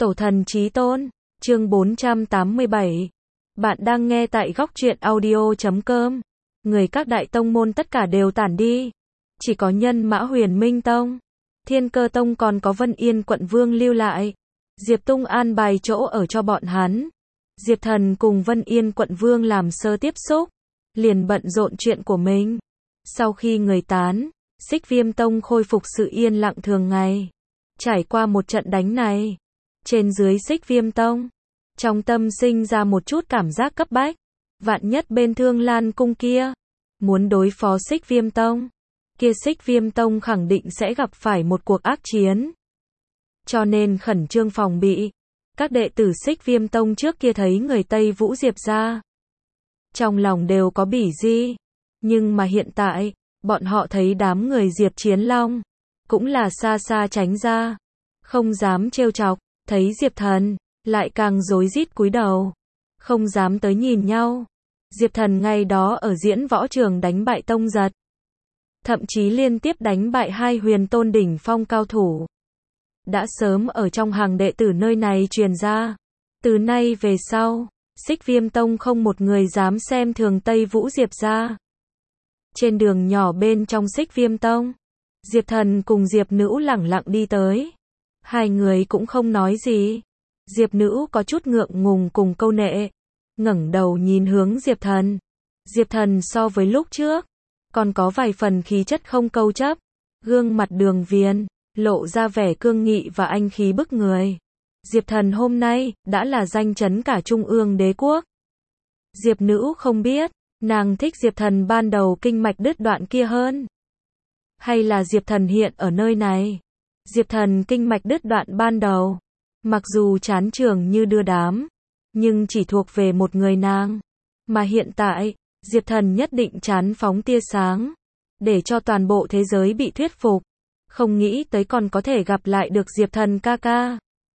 Tổ thần chí tôn, chương 487. Bạn đang nghe tại góc truyện audio.com. Người các đại tông môn tất cả đều tản đi. Chỉ có Nhân Mã Huyền Minh Tông, Thiên Cơ Tông còn có Vân Yên Quận Vương lưu lại. Diệp Tung an bài chỗ ở cho bọn hắn. Diệp Thần cùng Vân Yên Quận Vương làm sơ tiếp xúc, liền bận rộn chuyện của mình. Sau khi người tán, Xích Viêm Tông khôi phục sự yên lặng thường ngày. Trải qua một trận đánh này, trên dưới Xích Viêm Tông, trong tâm sinh ra một chút cảm giác cấp bách. Vạn nhất bên Thương Lan Cung kia muốn đối phó Xích Viêm Tông, kia Xích Viêm Tông khẳng định sẽ gặp phải một cuộc ác chiến. Cho nên khẩn trương phòng bị. Các đệ tử Xích Viêm Tông trước kia thấy người Tây Vũ Diệp ra, trong lòng đều có bỉ di. Nhưng mà hiện tại, bọn họ thấy đám người Diệp Chiến Long, cũng là xa xa tránh ra, không dám trêu chọc. Thấy Diệp Thần, lại càng rối rít cúi đầu, không dám tới nhìn nhau. Diệp Thần ngày đó ở diễn võ trường đánh bại Tông Giật, thậm chí liên tiếp đánh bại hai huyền tôn đỉnh phong cao thủ. Đã sớm ở trong hàng đệ tử nơi này truyền ra. Từ nay về sau, Xích Viêm Tông không một người dám xem thường Tây Vũ Diệp ra. Trên đường nhỏ bên trong Xích Viêm Tông, Diệp Thần cùng Diệp Nữ lẳng lặng đi tới. Hai người cũng không nói gì. Diệp Nữ có chút ngượng ngùng cùng câu nệ, ngẩng đầu nhìn hướng Diệp Thần. Diệp Thần so với lúc trước, còn có vài phần khí chất không câu chấp, gương mặt đường viền, lộ ra vẻ cương nghị và anh khí bức người. Diệp Thần hôm nay, đã là danh chấn cả Trung ương đế quốc. Diệp Nữ không biết, nàng thích Diệp Thần ban đầu kinh mạch đứt đoạn kia hơn, hay là Diệp Thần hiện ở nơi này. Diệp Thần kinh mạch đứt đoạn ban đầu, mặc dù chán trường như đưa đám, nhưng chỉ thuộc về một người nàng. Mà hiện tại, Diệp Thần nhất định chán phóng tia sáng, để cho toàn bộ thế giới bị thuyết phục. Không nghĩ tới còn có thể gặp lại được Diệp Thần ca ca.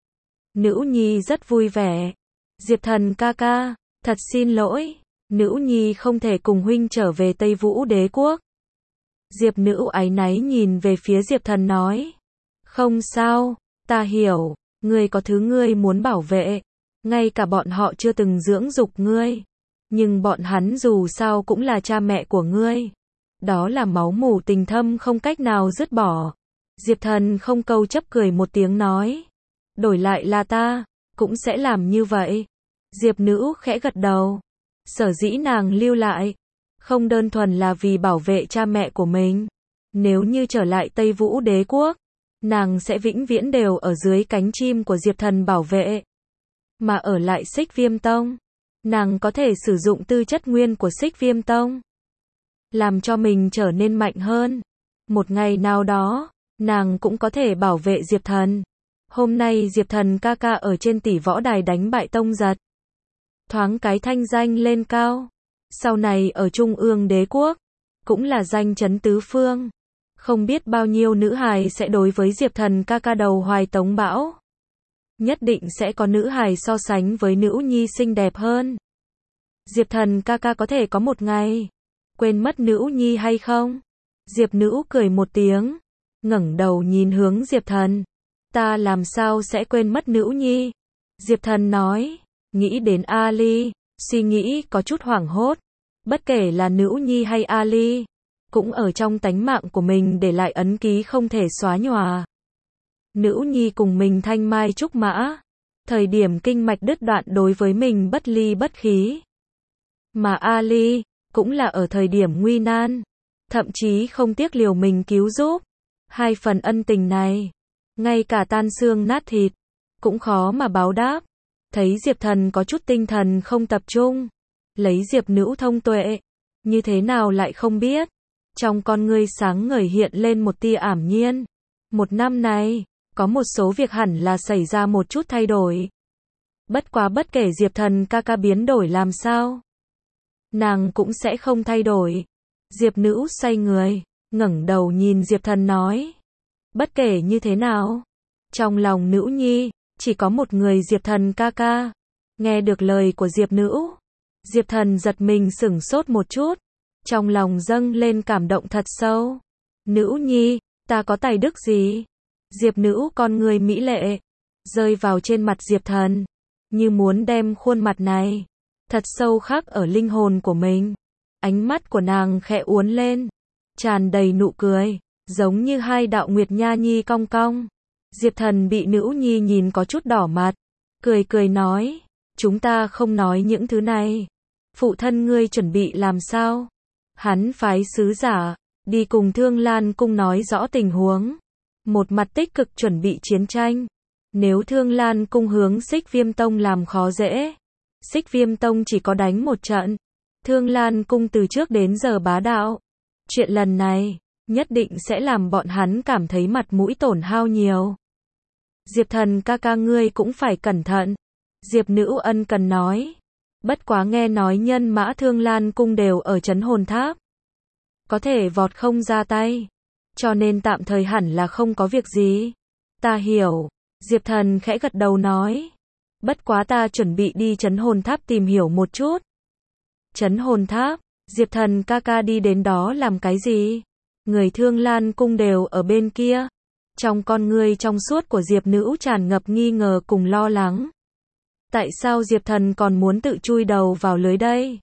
Nữ nhi rất vui vẻ. Diệp Thần ca ca, thật xin lỗi, nữ nhi không thể cùng huynh trở về Tây Vũ đế quốc. Diệp Nữ áy náy nhìn về phía Diệp Thần nói. Không sao, ta hiểu, ngươi có thứ ngươi muốn bảo vệ. Ngay cả bọn họ chưa từng dưỡng dục ngươi, nhưng bọn hắn dù sao cũng là cha mẹ của ngươi. Đó là máu mủ tình thâm không cách nào dứt bỏ. Diệp Thần không câu chấp cười một tiếng nói. Đổi lại là ta, cũng sẽ làm như vậy. Diệp Nữ khẽ gật đầu. Sở dĩ nàng lưu lại, không đơn thuần là vì bảo vệ cha mẹ của mình. Nếu như trở lại Tây Vũ đế quốc, nàng sẽ vĩnh viễn đều ở dưới cánh chim của Diệp Thần bảo vệ. Mà ở lại Xích Viêm Tông, nàng có thể sử dụng tư chất nguyên của Xích Viêm Tông, làm cho mình trở nên mạnh hơn. Một ngày nào đó, nàng cũng có thể bảo vệ Diệp Thần. Hôm nay Diệp Thần ca ca ở trên tỷ võ đài đánh bại Tông Giật, thoáng cái thanh danh lên cao. Sau này ở Trung ương đế quốc, cũng là danh chấn tứ phương. Không biết bao nhiêu nữ hài sẽ đối với Diệp Thần ca ca đầu hoài tống bão. Nhất định sẽ có nữ hài so sánh với nữ nhi xinh đẹp hơn. Diệp Thần ca ca có thể có một ngày quên mất nữ nhi hay không? Diệp Nữ cười một tiếng, ngẩng đầu nhìn hướng Diệp Thần. Ta làm sao sẽ quên mất nữ nhi? Diệp Thần nói. Nghĩ đến Ali, suy nghĩ có chút hoảng hốt. Bất kể là nữ nhi hay Ali, cũng ở trong tánh mạng của mình để lại ấn ký không thể xóa nhòa. Nữ nhi cùng mình thanh mai trúc mã, thời điểm kinh mạch đứt đoạn đối với mình bất ly bất khí. Mà Ali, cũng là ở thời điểm nguy nan, thậm chí không tiếc liều mình cứu giúp. Hai phần ân tình này, ngay cả tan xương nát thịt, cũng khó mà báo đáp. Thấy Diệp Thần có chút tinh thần không tập trung, lấy Diệp Nữ thông tuệ, như thế nào lại không biết. Trong con ngươi sáng ngời hiện lên một tia ảm nhiên. Một năm này, có một số việc hẳn là xảy ra một chút thay đổi. Bất quá bất kể Diệp Thần ca ca biến đổi làm sao, nàng cũng sẽ không thay đổi. Diệp Nữ xoay người, ngẩng đầu nhìn Diệp Thần nói. Bất kể như thế nào, trong lòng nữ nhi, chỉ có một người Diệp Thần ca ca. Nghe được lời của Diệp Nữ, Diệp Thần giật mình sửng sốt một chút. Trong lòng dâng lên cảm động thật sâu. Nữ nhi, ta có tài đức gì? Diệp Nữ con người mỹ lệ, rơi vào trên mặt Diệp Thần, như muốn đem khuôn mặt này thật sâu khắc ở linh hồn của mình. Ánh mắt của nàng khẽ uốn lên, tràn đầy nụ cười, giống như hai đạo nguyệt nha nhi cong cong. Diệp Thần bị nữ nhi nhìn có chút đỏ mặt, cười cười nói, chúng ta không nói những thứ này. Phụ thân ngươi chuẩn bị làm sao? Hắn phái sứ giả đi cùng Thương Lan cung nói rõ tình huống, một mặt tích cực chuẩn bị chiến tranh. Nếu Thương Lan cung hướng Xích Viêm Tông làm khó dễ, Xích Viêm Tông chỉ có đánh một trận. Thương Lan cung từ trước đến giờ bá đạo, chuyện lần này nhất định sẽ làm bọn hắn cảm thấy mặt mũi tổn hao nhiều. Diệp Thần ca ca ngươi cũng phải cẩn thận. Diệp Nữ ân cần nói. Bất quá nghe nói nhân mã Thương Lan cung đều ở trấn hồn tháp, có thể vọt không ra tay, cho nên tạm thời hẳn là không có việc gì. Ta hiểu. Diệp Thần khẽ gật đầu nói. Bất quá ta chuẩn bị đi trấn hồn tháp tìm hiểu một chút. Trấn hồn tháp, Diệp Thần ca ca đi đến đó làm cái gì? Người Thương Lan cung đều ở bên kia. Trong con ngươi trong suốt của Diệp Nữ tràn ngập nghi ngờ cùng lo lắng. Tại sao Diệp Thần còn muốn tự chui đầu vào lưới đây?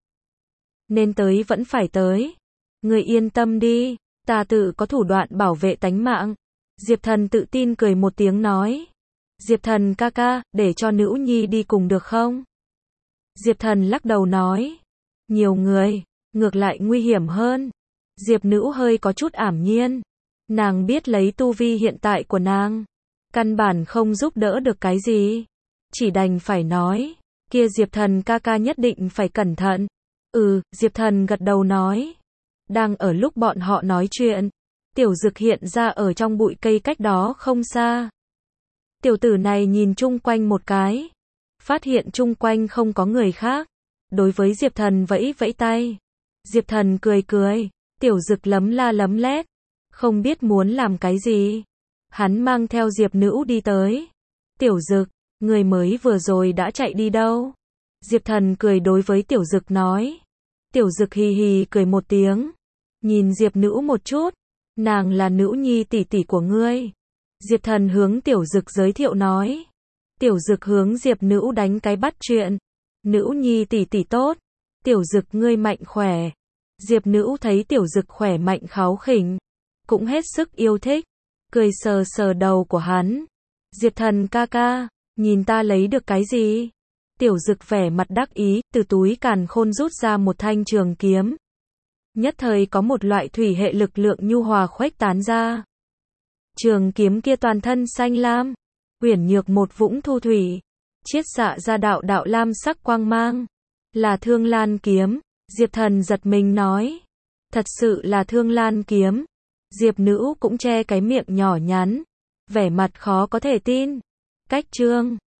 Nên tới vẫn phải tới. Người yên tâm đi, ta tự có thủ đoạn bảo vệ tánh mạng. Diệp Thần tự tin cười một tiếng nói. Diệp Thần ca ca, để cho nữ nhi đi cùng được không? Diệp Thần lắc đầu nói. Nhiều người, ngược lại nguy hiểm hơn. Diệp Nữ hơi có chút ảm nhiên. Nàng biết lấy tu vi hiện tại của nàng, căn bản không giúp đỡ được cái gì. Chỉ đành phải nói, kia Diệp Thần ca ca nhất định phải cẩn thận. Diệp Thần gật đầu nói. Đang ở lúc bọn họ nói chuyện, Tiểu Dực hiện ra ở trong bụi cây cách đó không xa. Tiểu tử này nhìn chung quanh một cái, phát hiện chung quanh không có người khác, đối với Diệp Thần vẫy vẫy tay. Diệp Thần cười cười, Tiểu Dực lấm la lấm lét, không biết muốn làm cái gì. Hắn mang theo Diệp Nữ đi tới. Tiểu Dực, người mới vừa rồi đã chạy đi đâu? Diệp Thần cười đối với Tiểu Dực nói. Tiểu Dực hì hì cười một tiếng, nhìn Diệp Nữ một chút. Nàng là nữ nhi tỷ tỷ của ngươi. Diệp Thần hướng Tiểu Dực giới thiệu nói. Tiểu Dực hướng Diệp Nữ đánh cái bắt chuyện. Nữ nhi tỷ tỷ tốt. Tiểu Dực ngươi mạnh khỏe. Diệp Nữ thấy Tiểu Dực khỏe mạnh kháu khỉnh, cũng hết sức yêu thích, cười sờ sờ đầu của hắn. Diệp Thần ca ca, nhìn ta lấy được cái gì? Tiểu Dực vẻ mặt đắc ý, từ túi càn khôn rút ra một thanh trường kiếm. Nhất thời có một loại thủy hệ lực lượng nhu hòa khuếch tán ra. Trường kiếm kia toàn thân xanh lam, uyển nhược một vũng thu thủy, chiết xạ ra đạo đạo lam sắc quang mang. Là Thương Lan kiếm. Diệp Thần giật mình nói. Thật sự là Thương Lan kiếm. Diệp Nữ cũng che cái miệng nhỏ nhắn, vẻ mặt khó có thể tin. Cách chương